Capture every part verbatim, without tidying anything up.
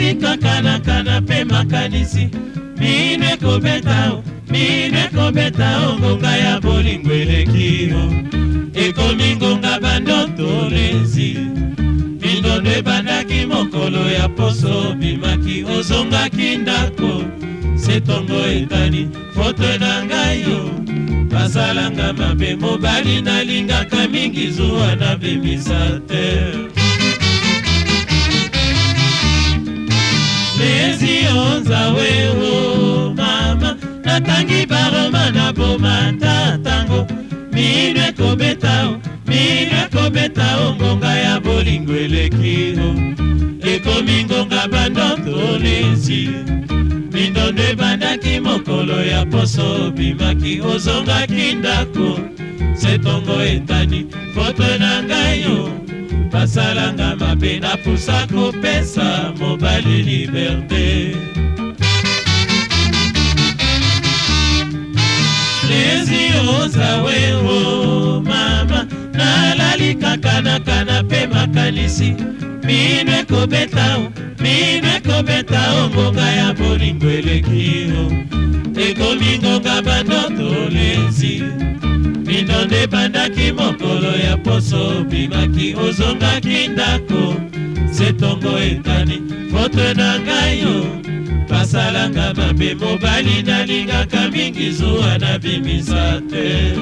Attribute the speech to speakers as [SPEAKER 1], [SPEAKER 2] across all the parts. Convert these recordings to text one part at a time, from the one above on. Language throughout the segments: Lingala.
[SPEAKER 1] nalali kaka na kanape makanisi minwe kobeta minwe kobeta ngonga ya bolingo eleki ekomi ngonga bandoto lezi mindondo ebandaki mokolo ya poso bimaki ozongaki ndako setongo etani foto na ngai yo basalanga mabe mobali nalingaka mingi zuwa na bimisa te lezi onzawe o mama natangi baroma na bomata tango minwe kobeta minwe kobeta ngonga ya bolingo eleki ekomi ngonga bandoto lezi mindondo ebandaki mokolo ya poso bimaki ozongaki ndako setongo etani foto na ngai yo basalanga mabe napusa kopesa mobali liberte lezi ozawe o mama nalali kaka na kanape makanisi minwe kobeta minwe kobeta ngonga ya bolingo eleki ekomi ngonga bandoto lezi mindondo ebandaki mokolo ya poso bimaki ozongaki ndako setongo etani foto na ngai yo basalanga mabe mobali nalingaka mingi zuwa na bimisa te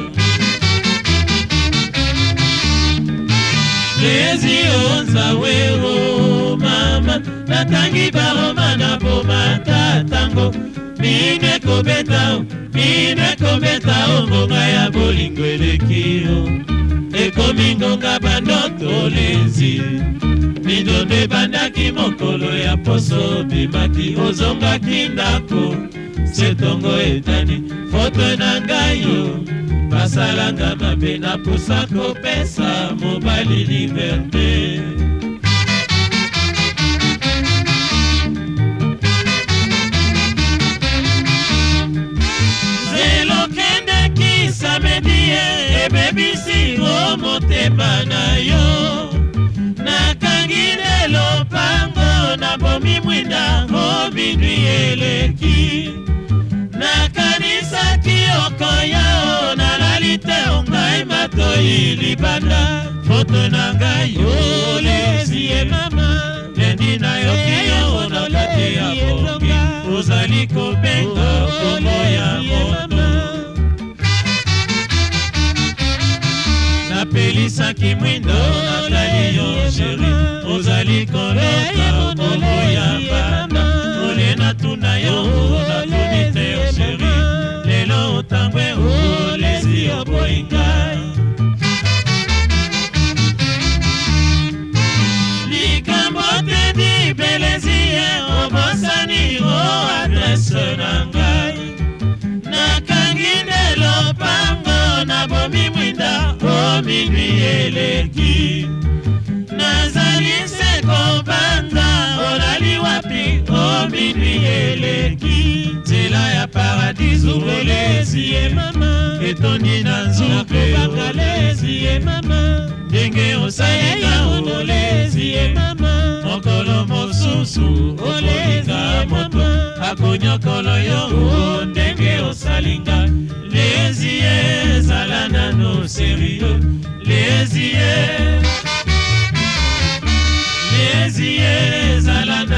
[SPEAKER 1] lezi onzawe o mama natangi baroma na bomata tango minwe kobeta minwe kobeta ngonga ya bolingo eleki ekomi ngonga bandoto lezi mindondo ebandaki mokolo ya poso bimaki ozongaki ndako setongo etani foto na ngai yo basalanga mabe napusa kopesa mobali liberte zelo kendeki samedie ebebisi o motema na yo nakangi lelo pango nabomi mwinda o minwi eleki nakanisaki okoya o nalali te ongai matoi libanda foto na ngai yo lezi e mama lendi na yoki yo na kati ya bongi ozali kobenga komo ya moto napelisaki mwindo natali yo sheri ozali kolota komo ya banda ole natuna yo natuni te yo sheri lelo otangwe o lezi oboingai likambo te di belezie obosani o adrese na ngai nakangi ndelo pango nabomi mwinda o minwi eleki nazali seko banda olali wapi o minwi eleki nzela ya paradiso olezi ye mama etondi na nzube olezi ye mama ndenge osalinga olezi ye mama mokolo mosusu okolinga moto akonyokolo yo ndenge osalinga lezi ye zala nano serio lezi ye lezi ye zala